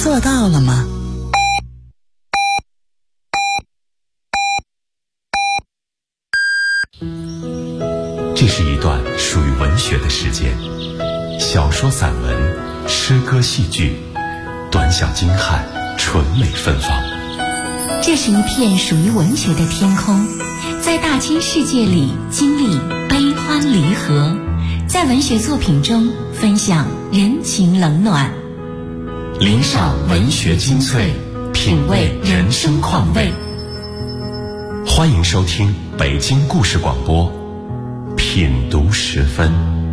做到了吗？ 这是一段属于文学的时间，小说、散文、诗歌、戏剧，短小精悍，纯美芬芳。 这是一片属于文学的天空，在大千世界里经历悲欢离合，在文学作品中分享人情冷暖， 领赏文学精粹，品味人生况味。欢迎收听北京故事广播品读时分。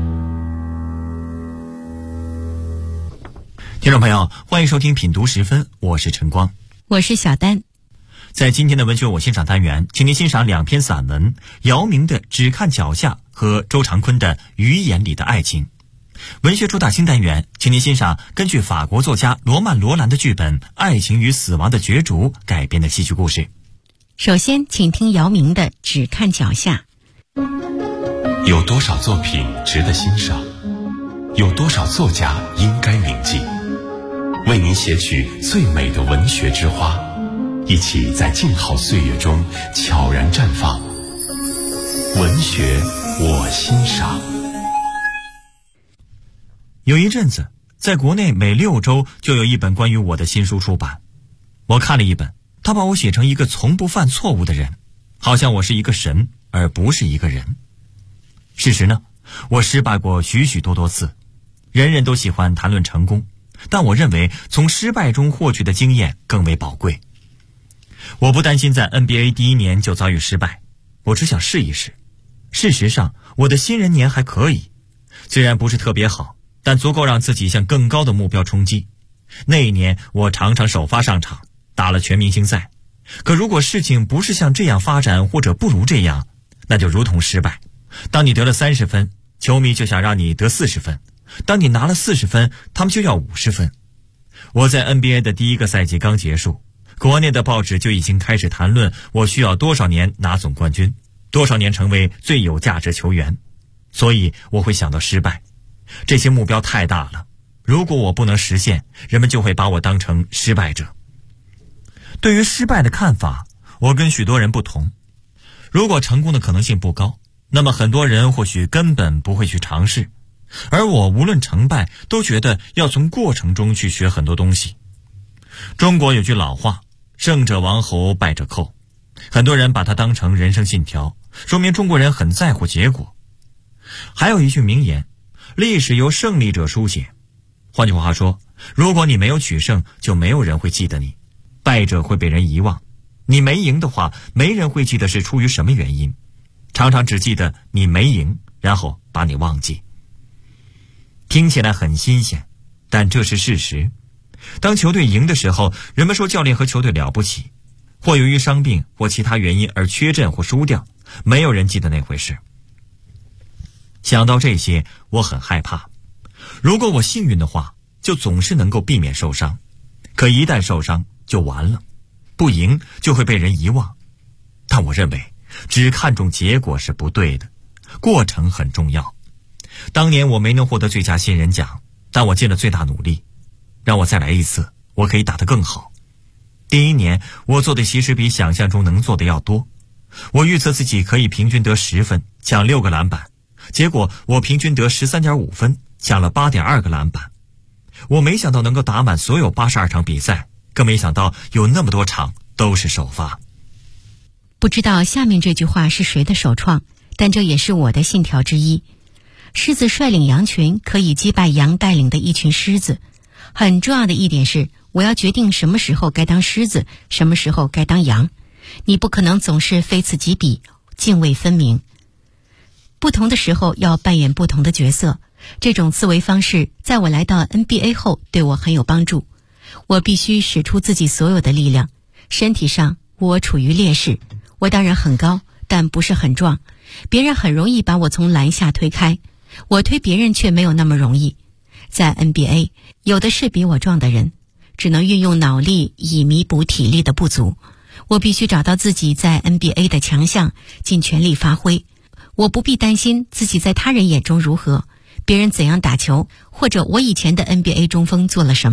听众朋友，欢迎收听品读时分，我是陈光， 我是小丹。 在今天的文学我欣赏单元，请您欣赏两篇散文，姚明的《只看脚下》和周长坤的《鱼眼里的爱情》。文学主打新单元，请您欣赏根据法国作家罗曼·罗兰的剧本《爱情与死亡的角逐》改编的戏剧故事。 首先请听姚明的《只看脚下》。 有多少作品值得欣赏？有多少作家应该铭记？为您写取最美的文学之花，一起在静好岁月中悄然绽放。文学我欣赏。 有一阵子，在国内每6周就有一本关于我的新书出版。我看了一本，他把我写成一个从不犯错误的人，好像我是一个神，而不是一个人。事实呢，我失败过许许多多次。人人都喜欢谈论成功，但我认为从失败中获取的经验更为宝贵。我不担心在 NBA 第1年就遭遇失败，我只想试一试。事实上，我的新人年还可以，虽然不是特别好，但足够让自己向更高的目标冲击。那一年我常常首发上场，打了全明星赛。可如果事情不是像这样发展，或者不如这样，那就如同失败。当你得了30分，球迷就想让你得40分，当你拿了40分，他们就要50分。我在 NBA 的第1个赛季刚结束，国内的报纸就已经开始谈论我需要多少年拿总冠军，多少年成为最有价值球员。所以我会想到失败，这些目标太大了，如果我不能实现，人们就会把我当成失败者。对于失败的看法，我跟许多人不同。如果成功的可能性不高，那么很多人或许根本不会去尝试，而我无论成败都觉得要从过程中去学很多东西。中国有句老话，胜者王侯，败者寇，很多人把它当成人生信条，说明中国人很在乎结果。还有一句名言，历史由胜利者书写。换句话说，如果你没有取胜，就没有人会记得你，败者会被人遗忘。你没赢的话，没人会记得是出于什么原因，常常只记得你没赢，然后把你忘记。听起来很新鲜，但这是事实。当球队赢的时候，人们说教练和球队了不起，或由于伤病或其他原因而缺阵或输掉，没有人记得那回事。想到这些，我很害怕。如果我幸运的话，就总是能够避免受伤，可一旦受伤就完了，不赢就会被人遗忘。但我认为只看重结果是不对的，过程很重要。当年我没能获得最佳新人奖，但我尽了最大努力。让我再来一次，我可以打得更好。第1年我做的其实比想象中能做的要多。我预测自己可以平均得10分，抢6个篮板，结果我平均得 13.5 分，抢了 8.2 个篮板。我没想到能够打满所有82场比赛，更没想到有那么多场都是首发。 不知道下面这句话是谁的首创，但这也是我的信条之一。狮子率领羊群，可以击败羊带领的一群狮子。很重要的一点是，我要决定什么时候该当狮子，什么时候该当羊。你不可能总是非此即彼，泾渭分明。不同的时候要扮演不同的角色，这种思维方式在我来到 NBA 后对我很有帮助。我必须使出自己所有的力量。身体上我处于劣势，我当然很高，但不是很壮，别人很容易把我从篮下推开，我推别人却没有那么容易。在 NBA 有的是比我壮的人，只能运用脑力以弥补体力的不足。我必须找到自己在 NBA 的强项，尽全力发挥。我不必担心自己在他人眼中如何，别人怎样打球，或者我以前的 NBA 中锋做了什么。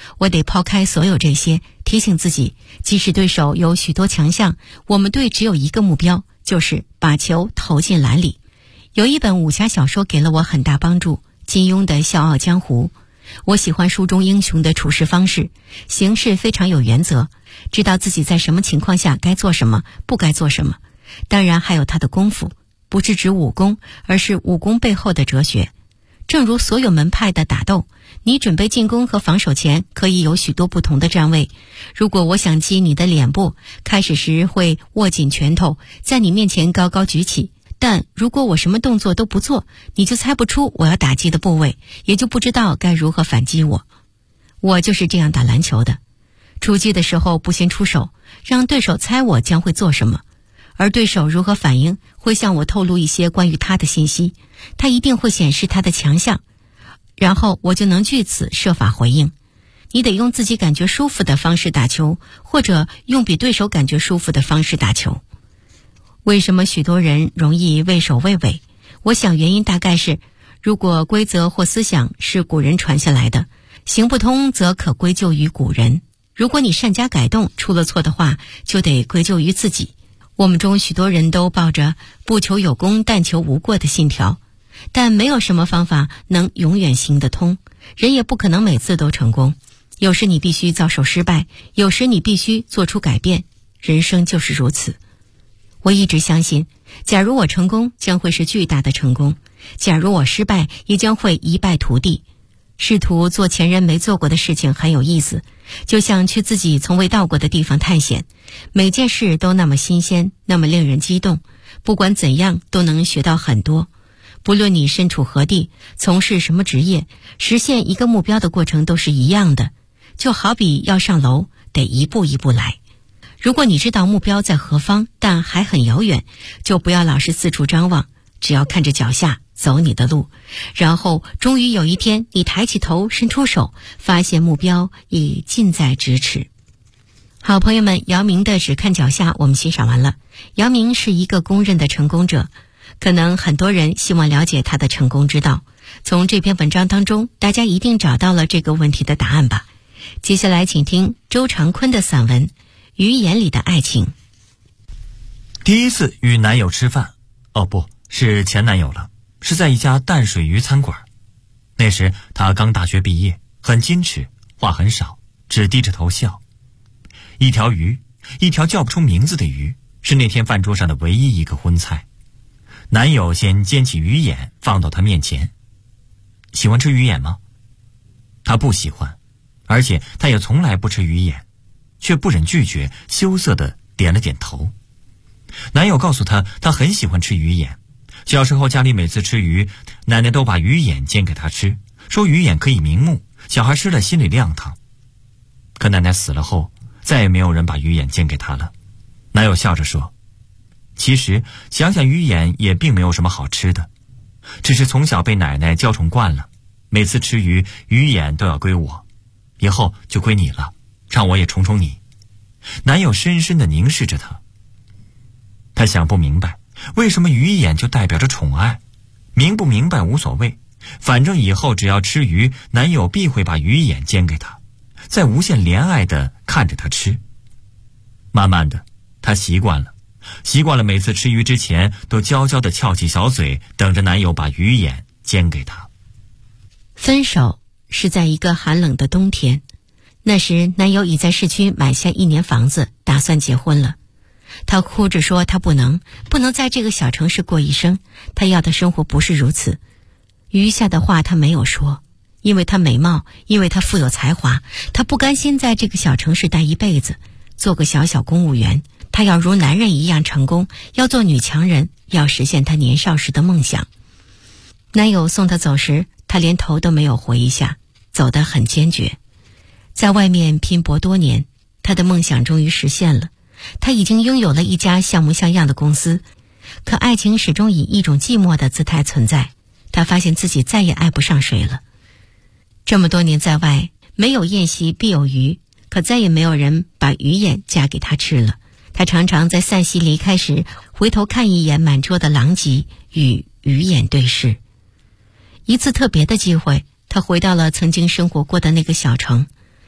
我得抛开所有这些，提醒自己，即使对手有许多强项，我们队只有一个目标，就是把球投进篮里。有一本武侠小说给了我很大帮助，金庸的《笑傲江湖》。我喜欢书中英雄的处事方式，行事非常有原则，知道自己在什么情况下该做什么，不该做什么。当然还有他的功夫，不是指武功，而是武功背后的哲学。正如所有门派的打斗，你准备进攻和防守前可以有许多不同的站位。如果我想击你的脸部，开始时会握紧拳头，在你面前高高举起。但如果我什么动作都不做，你就猜不出我要打击的部位，也就不知道该如何反击我。我就是这样打篮球的。出击的时候不先出手，让对手猜我将会做什么，而对手如何反应会向我透露一些关于他的信息，他一定会显示他的强项，然后我就能据此设法回应。你得用自己感觉舒服的方式打球，或者用比对手感觉舒服的方式打球。为什么许多人容易畏首畏尾？我想原因大概是，如果规则或思想是古人传下来的，行不通则可归咎于古人。如果你善加改动，出了错的话，就得归咎于自己。我们中许多人都抱着不求有功但求无过的信条，但没有什么方法能永远行得通，人也不可能每次都成功。有时你必须遭受失败，有时你必须做出改变，人生就是如此。我一直相信，假如我成功，将会是巨大的成功；假如我失败，也将会一败涂地。试图做前人没做过的事情很有意思，就像去自己从未到过的地方探险，每件事都那么新鲜，那么令人激动，不管怎样都能学到很多。不论你身处何地，从事什么职业，实现一个目标的过程都是一样的，就好比要上楼，得一步一步来。如果你知道目标在何方，但还很遥远，就不要老是四处张望，只要看着脚下，走你的路，然后终于有一天，你抬起头，伸出手，发现目标已近在咫尺。好朋友们，姚明的只看脚下我们欣赏完了。姚明是一个公认的成功者，可能很多人希望了解他的成功之道。从这篇文章当中，大家一定找到了这个问题的答案吧。接下来请听周长坤的散文《鱼眼里的爱情》。 第一次与男友吃饭，不是前男友了，是在一家淡水鱼餐馆。那时他刚大学毕业，很矜持，话很少，只低着头笑。一条鱼，一条叫不出名字的鱼，是那天饭桌上的唯一一个荤菜。男友先煎起鱼眼放到他面前。喜欢吃鱼眼吗？他不喜欢，而且他也从来不吃鱼眼，却不忍拒绝，羞涩地点了点头。男友告诉他，他很喜欢吃鱼眼。小时候家里每次吃鱼，奶奶都把鱼眼煎给他吃，说鱼眼可以明目，小孩吃了心里亮堂。可奶奶死了后，再也没有人把鱼眼煎给他了。男友笑着说，其实想想鱼眼也并没有什么好吃的，只是从小被奶奶娇宠惯了，每次吃鱼，鱼眼都要归我，以后就归你了，让我也宠宠你。男友深深地凝视着她，他想不明白，为什么鱼眼就代表着宠爱？明不明白无所谓，反正以后只要吃鱼，男友必会把鱼眼煎给她，再无限怜爱地看着她吃。慢慢的，她习惯了每次吃鱼之前都娇娇地翘起小嘴，等着男友把鱼眼煎给她。 分手是在一个寒冷的冬天，那时男友已在市区买下1年房子，打算结婚了。他哭着说他不能在这个小城市过一生，他要的生活不是如此。余下的话他没有说，因为他美貌，因为他富有才华，他不甘心在这个小城市待一辈子，做个小小公务员。他要如男人一样成功，要做女强人，要实现他年少时的梦想。男友送他走时，他连头都没有回一下，走得很坚决。在外面拼搏多年，他的梦想终于实现了。他已经拥有了一家像模像样的公司，可爱情始终以一种寂寞的姿态存在。他发现自己再也爱不上谁了。这么多年在外，没有宴席必有鱼，可再也没有人把鱼眼夹给他吃了。他常常在散席离开时，回头看一眼满桌的狼藉，与鱼眼对视。一次特别的机会，他回到了曾经生活过的那个小城。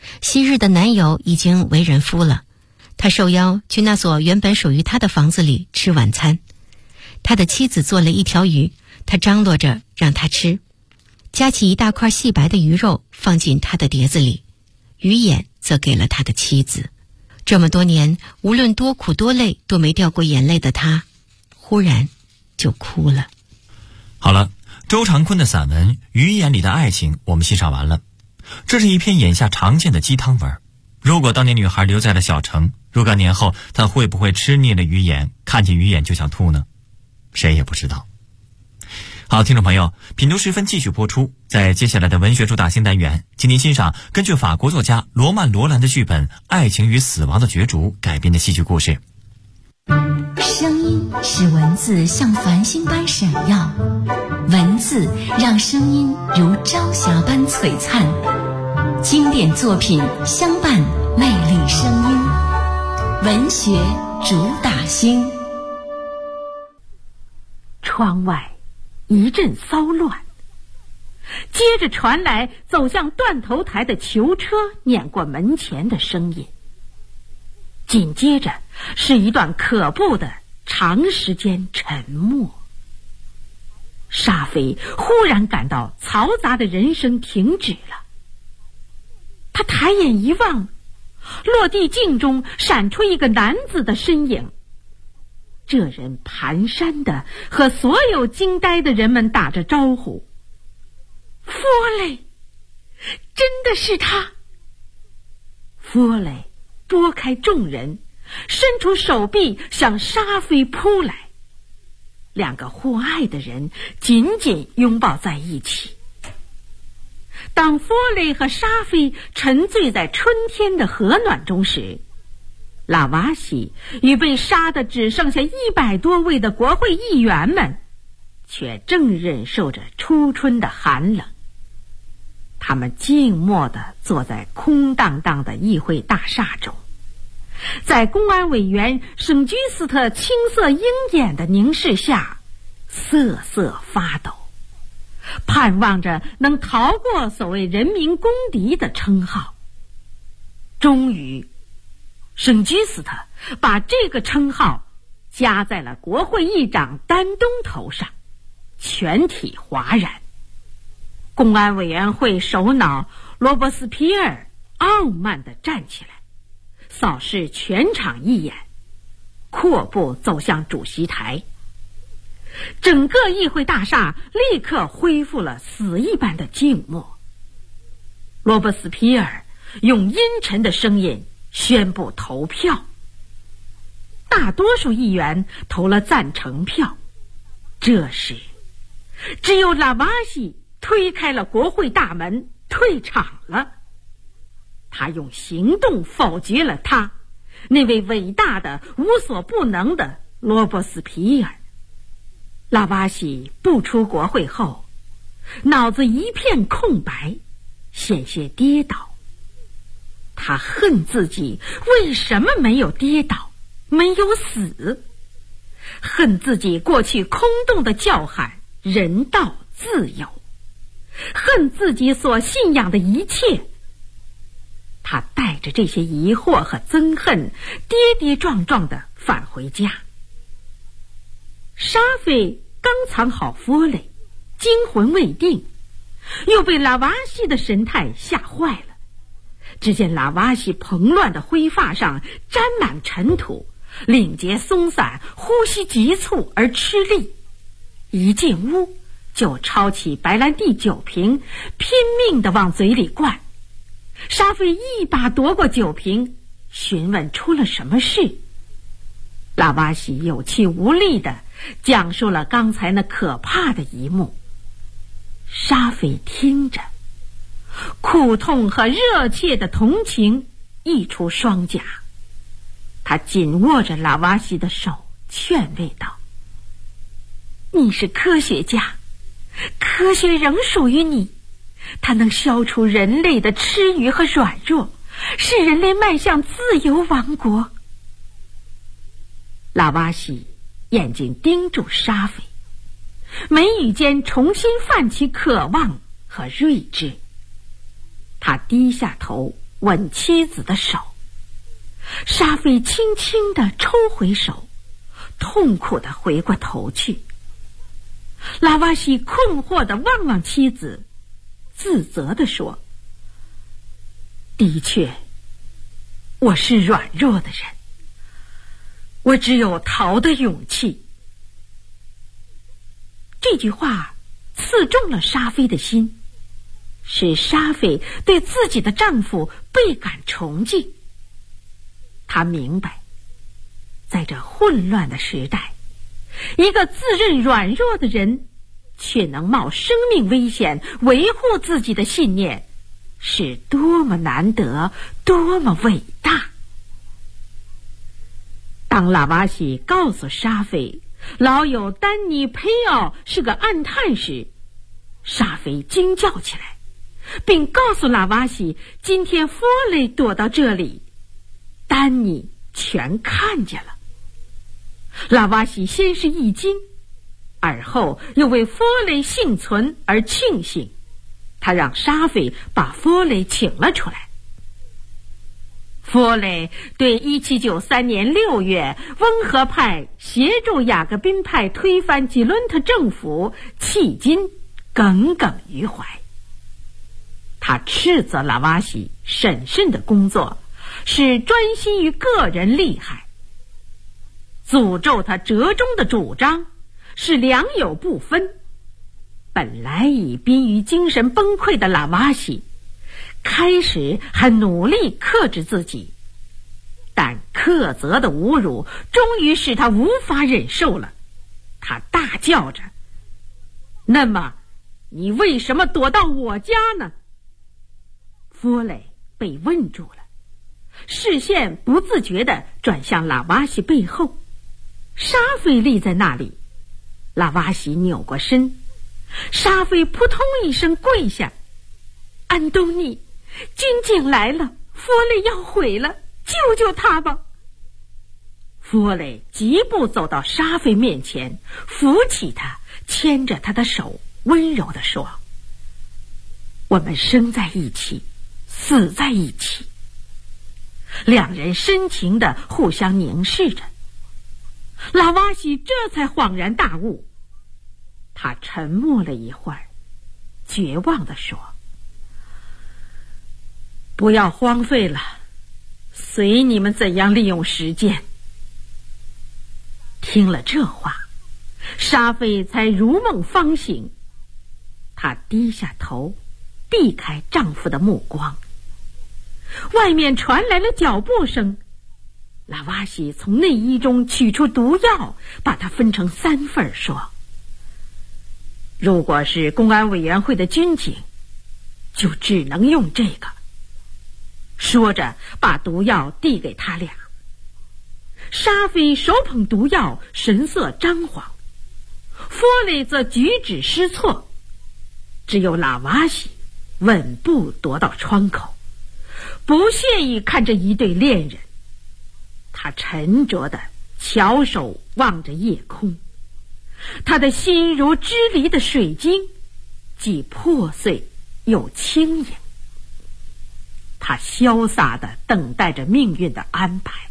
昔日的男友已经为人夫了，他受邀去那所原本属于他的房子里吃晚餐。他的妻子做了一条鱼，他张罗着让他吃，夹起一大块细白的鱼肉放进他的碟子里，鱼眼则给了他的妻子。这么多年，无论多苦多累都没掉过眼泪的他，忽然就哭了。 好了，周长坤的散文《鱼眼里的爱情》我们欣赏完了。这是一篇眼下常见的鸡汤文。如果当年女孩留在了小城，若干年后她会不会吃腻了鱼眼，看见鱼眼就想吐呢？谁也不知道。好，听众朋友，品读时分继续播出。在接下来的文学主打新单元，请您欣赏根据法国作家罗曼·罗兰的剧本《爱情与死亡的角逐》改编的戏剧故事。 声音使文字像繁星般闪耀，文字让声音如朝霞般璀璨。经典作品相伴，魅力声音，文学主打星。 窗外一阵骚乱，接着传来走向断头台的囚车碾过门前的声音，紧接着是一段可怖的长时间沉默。沙菲忽然感到嘈杂的人声停止了，他抬眼一望，落地镜中闪出一个男子的身影。这人蹒跚地和所有惊呆的人们打着招呼。弗雷，真的是他！弗雷拨开众人，伸出手臂向沙菲扑来。两个互爱的人紧紧拥抱在一起。当弗雷和沙菲沉醉在春天的和暖中时，拉瓦西与被杀的只剩下100多位的国会议员们却正忍受着初春的寒冷。他们静默地坐在空荡荡的议会大厦中，在公安委员圣居斯特青色鹰眼的凝视下瑟瑟发抖，盼望着能逃过所谓人民公敌的称号。终于圣居斯特把这个称号加在了国会议长丹东头上，全体哗然。公安委员会首脑罗伯斯皮尔傲慢地站起来，扫视全场一眼，阔步走向主席台。整个议会大厦立刻恢复了死一般的静默。罗伯斯皮尔用阴沉的声音宣布投票。大多数议员投了赞成票。这时，只有拉瓦西推开了国会大门，退场了。他用行动否决了他那位伟大的无所不能的罗伯斯皮尔。拉瓦西步出国会后，脑子一片空白，险些跌倒。他恨自己为什么没有跌倒，没有死，恨自己过去空洞的叫喊人道自由，恨自己所信仰的一切。他带着这些疑惑和憎恨跌跌撞撞地返回家。沙菲刚藏好弗雷，惊魂未定，又被拉瓦西的神态吓坏了。只见拉瓦西蓬乱的灰发上沾满尘土，领结松散，呼吸急促而吃力。一进屋就抄起白兰地酒瓶，拼命地往嘴里灌。沙菲一把夺过酒瓶，询问出了什么事。拉瓦西有气无力地讲述了刚才那可怕的一幕。沙菲听着，苦痛和热切的同情溢出双颊。他紧握着拉瓦西的手，劝慰道：你是科学家，科学仍属于你，它能消除人类的痴愚和软弱，使人类迈向自由王国。拉瓦西眼睛盯住沙菲，眉宇间重新泛起渴望和睿智。他低下头， 吻妻子的手。沙菲轻轻地抽回手，痛苦地回过头去。拉瓦西困惑地望望妻子，自责地说：的确，我是软弱的人，我只有逃的勇气。这句话刺中了沙菲的心，使沙菲对自己的丈夫倍感崇敬。她明白，在这混乱的时代，一个自认软弱的人却能冒生命危险维护自己的信念，是多么难得，多么伟大。当拉瓦西告诉沙菲老友丹尼佩奥是个暗探时，沙菲惊叫起来，并告诉拉瓦西今天弗雷躲到这里，丹尼全看见了。拉瓦西先是一惊，而后又为弗雷幸存而庆幸。他让沙菲把弗雷请了出来。弗雷对1793年6月温和派协助雅各宾派推翻吉伦特政府迄今耿耿于怀。他斥责拉瓦西审慎的工作是专心于个人利害，诅咒他折中的主张是良莠不分。本来已濒于精神崩溃的拉瓦西开始还努力克制自己，但克责的侮辱终于使他无法忍受了。他大叫着：那么你为什么躲到我家呢？弗雷被问住了，视线不自觉地转向拉瓦西背后。沙菲立在那里，拉瓦西扭过身，沙菲扑通一声跪下：安东尼，军警来了，弗雷要毁了，救救他吧！弗雷疾步走到沙菲面前，扶起他，牵着他的手，温柔地说：我们生在一起，死在一起。两人深情地互相凝视着。拉瓦西这才恍然大悟，他沉默了一会儿，绝望地说：不要荒废了，随你们怎样利用时间。听了这话，沙菲才如梦方醒，她低下头，避开丈夫的目光。外面传来了脚步声，拉瓦西从内衣中取出毒药，把它分成3份，说：如果是公安委员会的军警，就只能用这个。说着把毒药递给他俩。沙菲手捧毒药，神色张狂，弗雷则举止失措，只有拉瓦西稳步踱到窗口，不屑于看着一对恋人。他沉着地翘首望着夜空，他的心如支离的水晶，既破碎又轻盈。他潇洒地等待着命运的安排。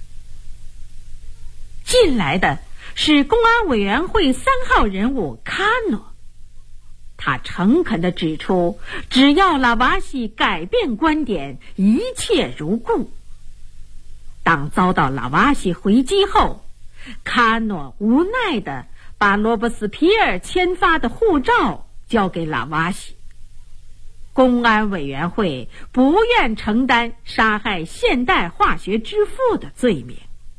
进来的是公安委员会3号人物卡诺，他诚恳地指出，只要拉瓦西改变观点，一切如故。当遭到拉瓦西回击后，卡诺无奈地把罗伯斯皮尔签发的护照交给拉瓦西。公安委员会不愿承担杀害现代化学之父的罪名。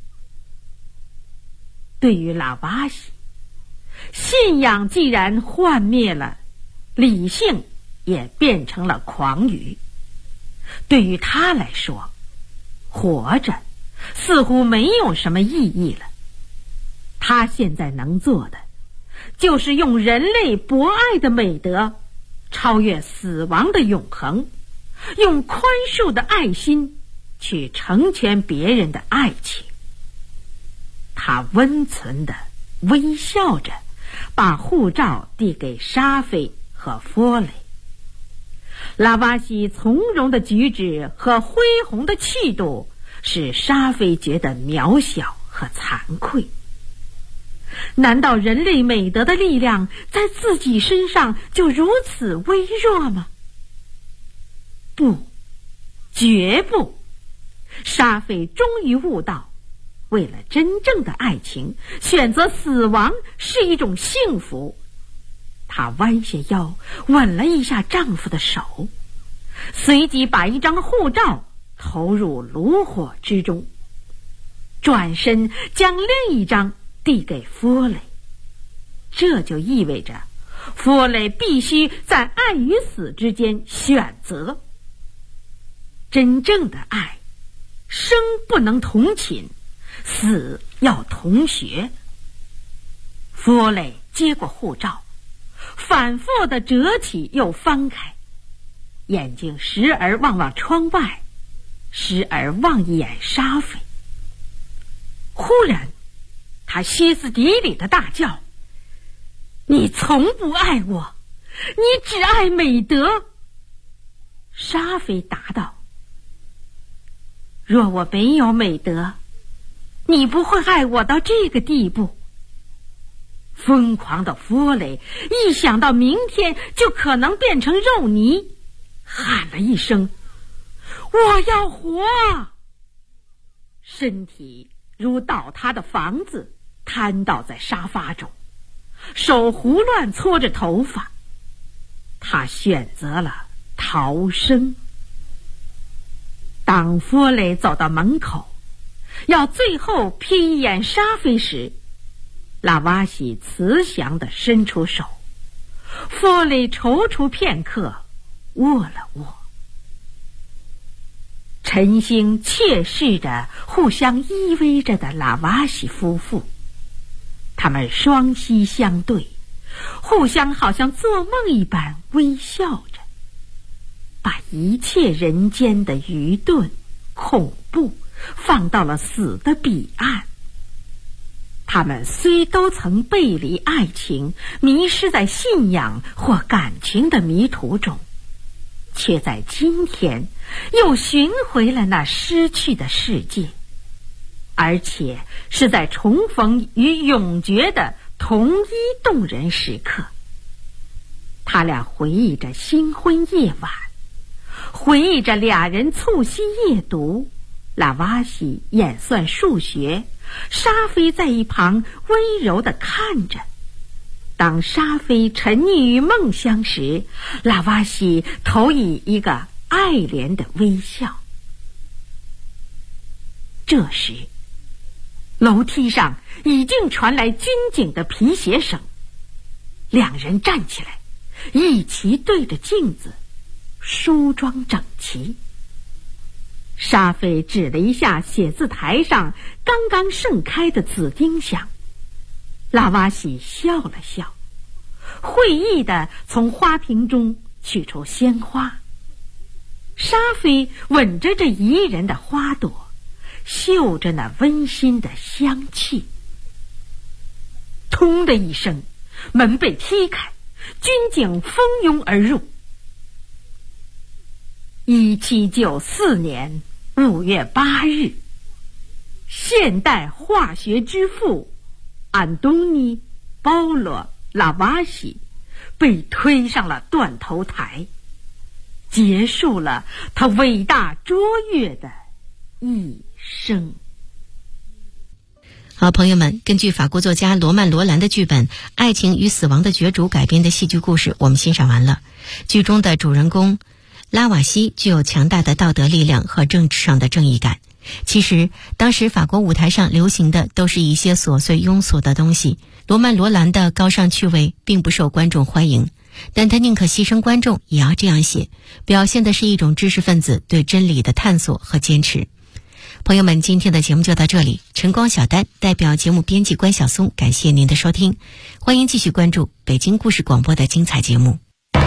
对于拉瓦西，信仰既然幻灭了，理性也变成了狂语。对于他来说，活着似乎没有什么意义了。他现在能做的，就是用人类博爱的美德超越死亡的永恒，用宽恕的爱心去成全别人的爱情。他温存地微笑着，把护照递给沙菲和弗雷。 拉瓦锡从容的举止和恢宏的气度使沙菲觉得渺小和惭愧。难道人类美德的力量在自己身上就如此微弱吗？不，绝不。沙菲终于悟到，为了真正的爱情，选择死亡是一种幸福。她弯下腰，吻了一下丈夫的手，随即把一张护照投入炉火之中，转身将另一张递给弗雷。这就意味着弗雷必须在爱与死之间选择。真正的爱，生不能同寝，死要同学。弗雷接过护照，反复地折起又翻开，眼睛时而望望窗外，时而望一眼沙菲。忽然他歇斯底里地大叫：你从不爱我，你只爱美德。沙菲答道：若我没有美德，你不会爱我到这个地步。疯狂的弗雷一想到明天就可能变成肉泥，喊了一声：我要活！身体如倒塌的房子瘫倒在沙发中，手胡乱搓着头发。他选择了逃生。当弗雷走到门口，要最后瞥一眼沙菲时，拉瓦锡慈祥地伸出手。弗雷踌躇片刻，握了握。晨星切视着互相依偎着的拉瓦锡夫妇，他们双膝相对，互相好像做梦一般微笑着，把一切人间的愚钝、恐怖放到了死的彼岸。他们虽都曾背离爱情，迷失在信仰或感情的迷途中，却在今天又寻回了那失去的世界，而且是在重逢与永诀的同一动人时刻。他俩回忆着新婚夜晚，回忆着俩人促膝夜读，拉瓦锡演算数学，沙菲在一旁温柔地看着。当沙菲沉溺于梦乡时，拉瓦锡投以一个爱怜的微笑。这时楼梯上已经传来军警的皮鞋声，两人站起来，一齐对着镜子，梳妆整齐。沙菲指了一下写字台上刚刚盛开的紫丁香，拉瓦锡笑了笑，会意地从花瓶中取出鲜花。沙菲吻着这宜人的花朵，嗅着那温馨的香气。通的一声，门被踢开，军警蜂拥而入。1794年5月8日，现代化学之父安东尼·保罗·拉瓦锡被推上了断头台，结束了他伟大卓越的一生。 好，朋友们，根据法国作家罗曼·罗兰的剧本《爱情与死亡的角逐》改编的戏剧故事我们欣赏完了。剧中的主人公拉瓦锡具有强大的道德力量和政治上的正义感。其实当时法国舞台上流行的都是一些琐碎庸俗的东西，罗曼·罗兰的高尚趣味并不受观众欢迎，但他宁可牺牲观众也要这样写，表现的是一种知识分子对真理的探索和坚持。朋友们，今天的节目就到这里，晨光小丹代表节目编辑关晓松感谢您的收听，欢迎继续关注北京故事广播的精彩节目。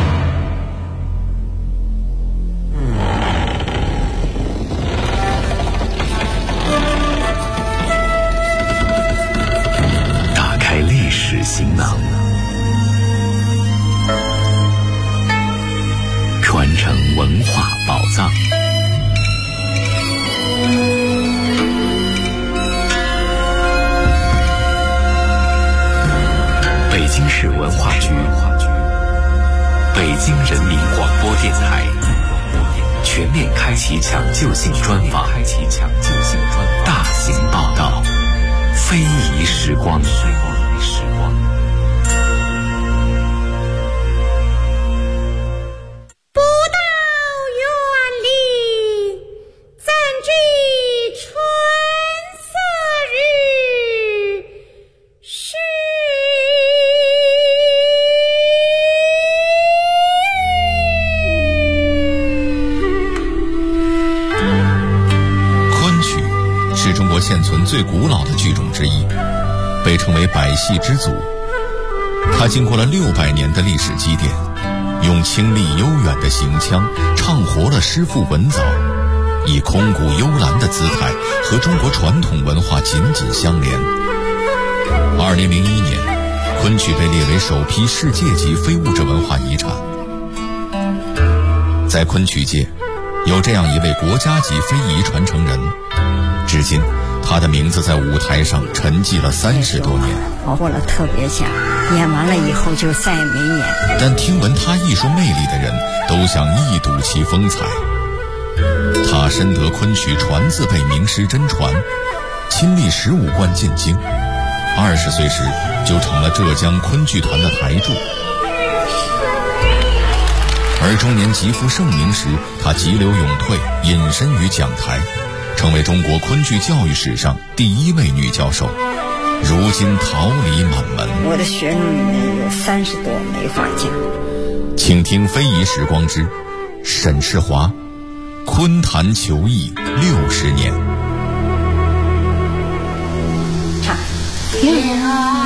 打开历史行囊，传承文化局、北京人民广播电台全面开启抢救性专访，大型报道，非遗时光。 现存最古老的剧种之一，被称为百戏之祖。它经过了600年的历史积淀，用清丽悠远的行腔唱活了诗赋文藻，以空谷幽兰的姿态和中国传统文化紧紧相连。2001年，昆曲被列为首批世界级非物质文化遗产。在昆曲界，有这样一位国家级非遗传承人，至今他的名字在舞台上沉寂了30多年。 我获了特别奖，演完了以后就再也没演。 但听闻他艺术魅力的人都想一睹其风采。他深得昆曲传字辈名师真传，亲历15贯进京，20岁时就成了浙江昆剧团的台柱。而中年极负盛名时，他急流勇退，隐身于讲台，成为中国昆剧教育史上第1位女教授，如今桃李满门。 我的学生里面有30多梅花奖。 请听非遗时光之沈世华，昆坛求艺60年。 唱原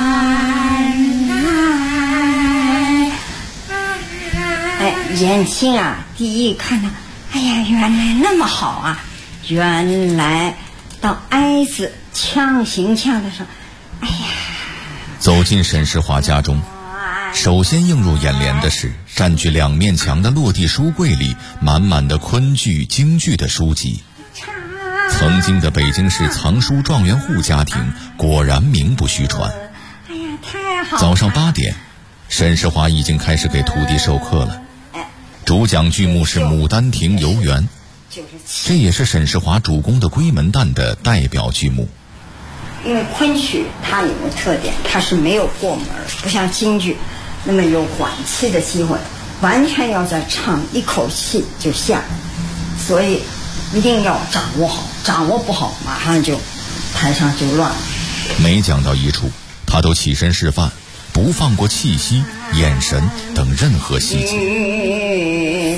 来，眼睛啊，第一看到，哎呀，原来那么好啊！原来到哀字腔行腔的时候，哎呀！ 走进沈世华家中，首先映入眼帘的是占据2面墙的落地书柜里满满的昆剧、京剧的书籍。曾经的北京市藏书状元户家庭果然名不虚传。 哎呀，太好了！ 早上8点，沈世华已经开始给徒弟授课了。主讲剧目是《牡丹亭游园》，这也是沈世华主攻的闺门旦的代表剧目。 因为昆曲它有个特点，它是没有过门，不像京剧那么有缓气的机会，完全要在唱一口气就下，所以一定要掌握好，掌握不好马上就台上就乱了。 每讲到一处，他都起身示范，不放过气息、眼神等任何细节。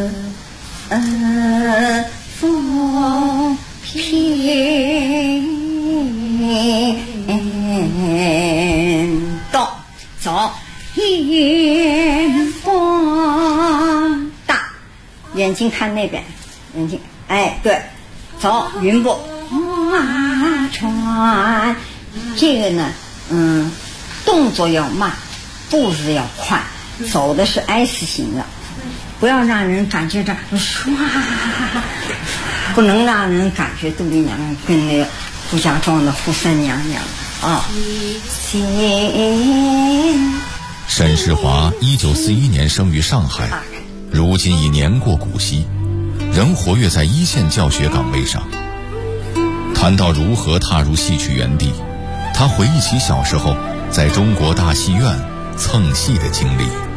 风平道走，云风大，眼睛看那边，眼睛哎对，走云步划船，这个呢动作要慢，步子要快，走的是 S 型的，不要让人感觉这唰，不能让人感觉杜丽娘娘跟那个顾家庄的扈三娘娘啊。 沈世华1941年生于上海，如今已年过古稀，仍活跃在一线教学岗位上。谈到如何踏入戏曲园地，他回忆起小时候在中国大戏院蹭戏的经历。